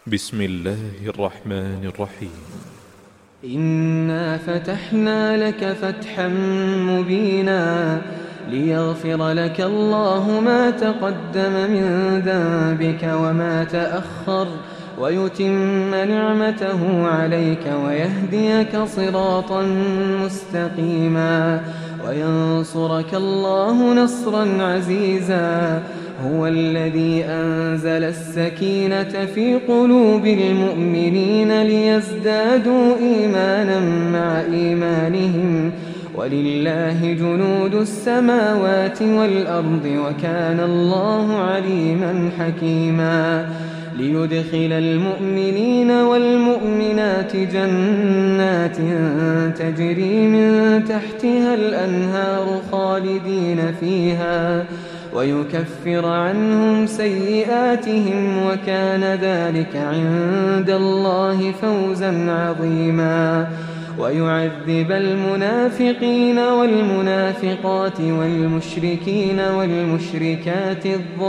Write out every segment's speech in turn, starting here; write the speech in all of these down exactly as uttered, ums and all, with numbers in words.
بسم الله الرحمن الرحيم. إنا فتحنا لك فتحا مبينا ليغفر لك الله ما تقدم من ذنبك وما تأخر ويتم نعمته عليك ويهديك صراطا مستقيما وينصرك الله نصرا عزيزا. هو الذي أنزل السكينة في قلوب المؤمنين ليزدادوا إيمانا مع إيمانهم ولله جنود السماوات والأرض وكان الله عليما حكيما. ليدخل المؤمنين والمؤمنات جنات تجري من تحتها الأنهار خالدين فيها ويكفر عنهم سيئاتهم وكان ذلك عند الله فوزا عظيما. ويعذب المنافقين والمنافقات والمشركين والمشركات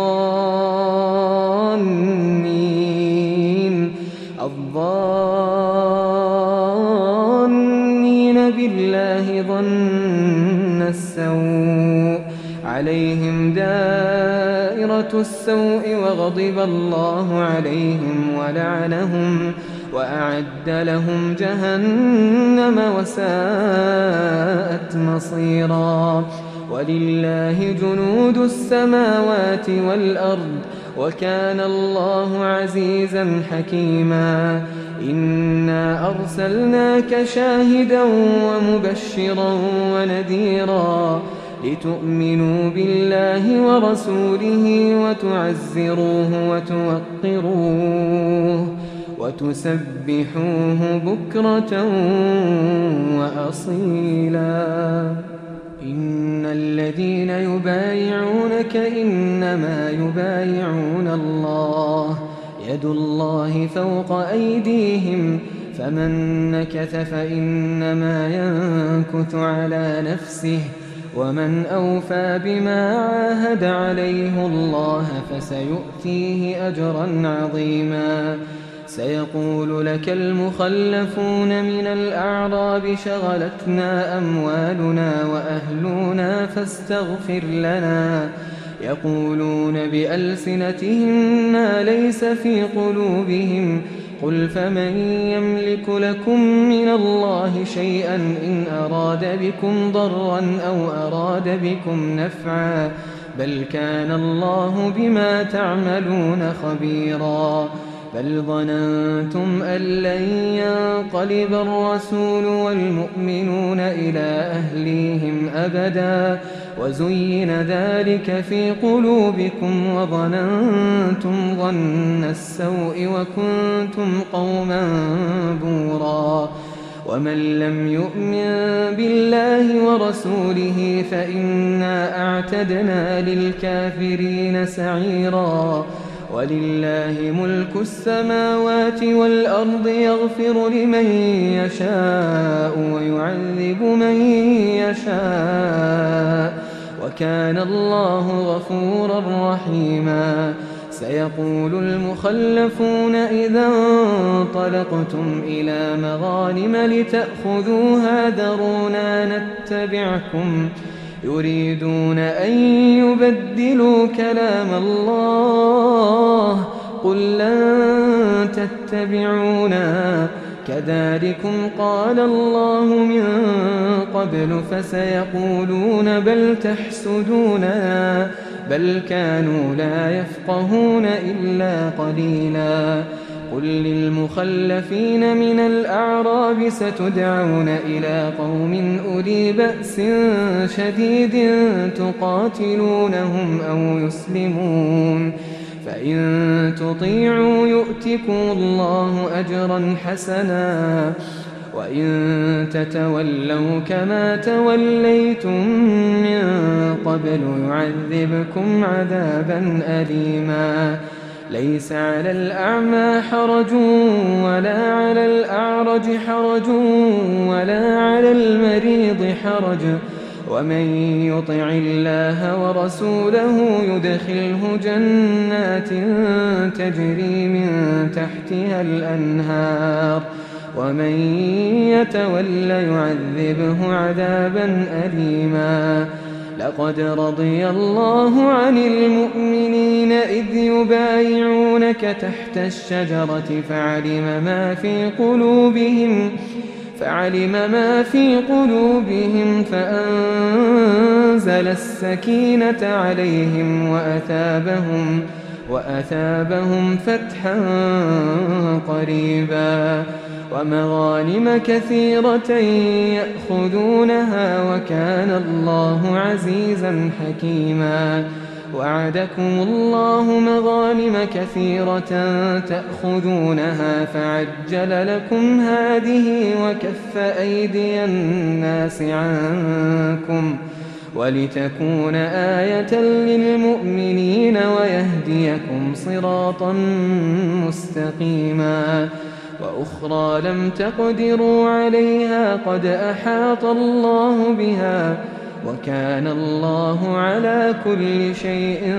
الظانين الظانين بالله ظن السوء عليهم دائرة السوء وغضب الله عليهم ولعنهم وأعد لهم جهنم وساءت مصيرا. ولله جنود السماوات والأرض وكان الله عزيزا حكيما. إنا أرسلناك شاهدا ومبشرا ونذيرا لتؤمنوا بالله ورسوله وتعزروه وتوقروه وتسبحوه بكرة وأصيلا. إن الذين يبايعونك إنما يبايعون الله يد الله فوق أيديهم فمن نكث فإنما ينكث على نفسه ومن أوفى بما عاهد عليه الله فسيؤتيه أجرا عظيما. سيقول لك المخلفون من الأعراب شغلتنا أموالنا وأهلنا فاستغفر لنا يقولون بألسنتهم ما ليس في قلوبهم قل فمن يملك لكم من الله شيئا إن أراد بكم ضرا أو أراد بكم نفعا بل كان الله بما تعملون خبيرا. بل ظننتم أن لن ينقلب الرسول والمؤمنون إلى أهليهم أبدا وزين ذلك في قلوبكم وظننتم ظن السوء وكنتم قوما بورا. ومن لم يؤمن بالله ورسوله فإنا أعتدنا للكافرين سعيرا. ولله ملك السماوات والأرض يغفر لمن يشاء ويعذب من يشاء وكان الله غفورا رحيما. سيقول المخلفون إذا انطلقتم إلى مغانم لتأخذوها ذرونا نتبعكم يريدون أن يبدلوا كلام الله قل لن تتبعونا كذلكم قال الله من قبل فسيقولون بل تحسدوننا بل كانوا لا يفقهون إلا قليلا. قل للمخلفين من الأعراب ستدعون إلى قوم أولي بأس شديد تقاتلونهم أو يسلمون فإن تطيعوا يؤتكم الله أجرا حسنا وإن تتولوا كما توليتم من قبل يعذبكم عذابا أليما. ليس على الأعمى حرج ولا على الأعرج حرج ولا على المريض حرج ومن يطع الله ورسوله يدخله جنات تجري من تحتها الأنهار ومن يتول يعذبه عذابا أليما. لقد رضي الله عن المؤمنين إذ يبايعونك تحت الشجرة فعلم ما في قلوبهم فعلم ما في قلوبهم فأنزل السكينة عليهم وأثابهم وأثابهم فتحا قريبا ومغانم كثيرة يأخذونها وكان الله عزيزا حكيما. وعدكم الله مغانم كثيرة تأخذونها فعجل لكم هذه وكف أيدي الناس عنكم ولتكون آية للمؤمنين ويهديكم صراطا مستقيما. وأخرى لم تقدروا عليها قد أحاط الله بها وكان الله على كل شيء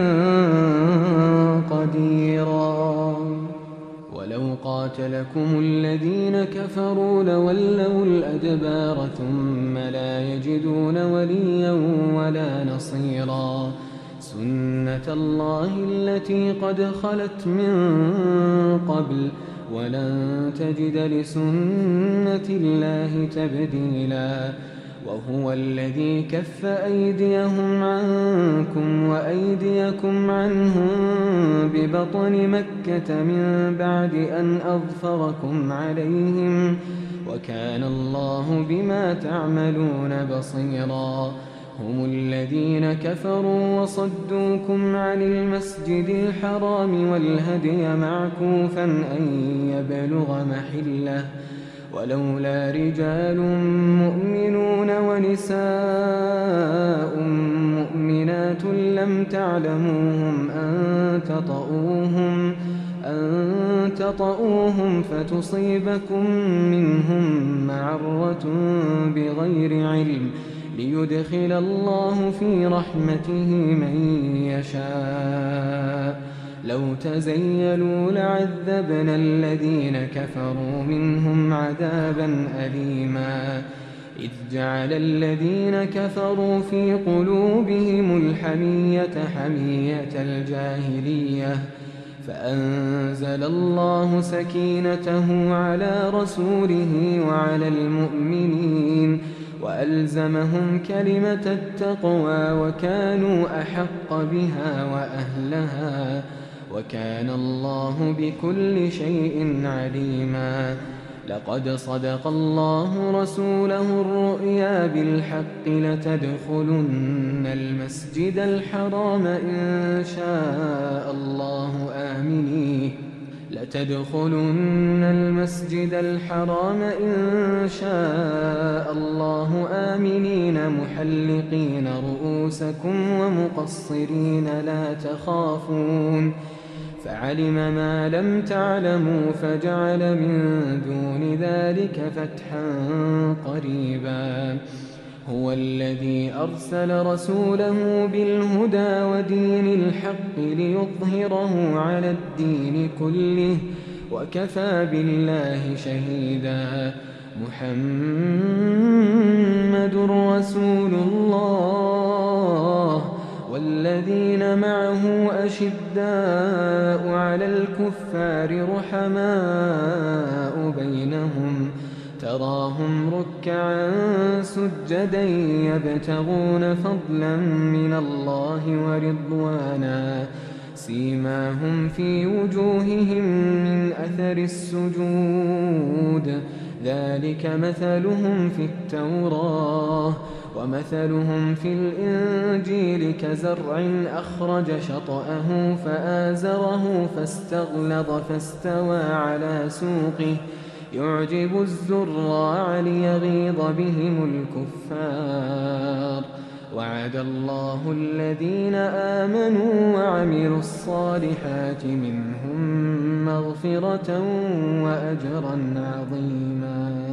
قديرا. ولو قاتلكم الذين كفروا لولوا الأدبار ثم لا يجدون وليا ولا نصيرا. سنة الله التي قد خلت من قبل ولن تجد لسنة الله تبديلا. وهو الذي كف أيديهم عنكم وأيديكم عنهم ببطن مكة من بعد أن أظفركم عليهم وكان الله بما تعملون بصيرا. هم الذين كفروا وصدوكم عن المسجد الحرام والهدي معكوفا أن يبلغ محله ولولا رجال مؤمنون ونساء مؤمنات لم تعلموهم أن تطؤوهم أن تطؤوهم فتصيبكم منهم معرة بغير علم ليدخل الله في رحمته من يشاء. لو تزيلوا لعذبنا الذين كفروا منهم عذابا أليما. إذ جعل الذين كفروا في قلوبهم الحمية حمية الجاهلية فأنزل الله سكينته على رسوله وعلى المؤمنين وألزمهم كلمة التقوى وكانوا أحق بها وأهلها وكان الله بكل شيء عليما. لقد صدق الله رسوله الرؤيا بالحق لتدخلن المسجد الحرام إن شاء الله آمنين لتدخلن المسجد الحرام إن شاء الله آمنين محلقين رؤوسكم ومقصرين لا تخافون فعلم ما لم تعلموا فجعل من دون ذلك فتحا قريبا. هو الذي أرسل رسوله بالهدى ودين الحق ليظهره على الدين كله وكفى بالله شهيدا. محمد رسول الله والذين معه أشداء على الكفار رحماء بينهم تراهم ركعا سجدا يبتغون فضلا من الله ورضوانا سيماهم في وجوههم من أثر السجود ذلك مثلهم في التوراة ومثلهم في الإنجيل كزرع أخرج شطأه فآزره فاستغلظ فاستوى على سوقه يعجب الزراع ليغيظ بهم الكفار. وعد الله الذين آمنوا وعملوا الصالحات منهم مغفرة وأجرا عظيما.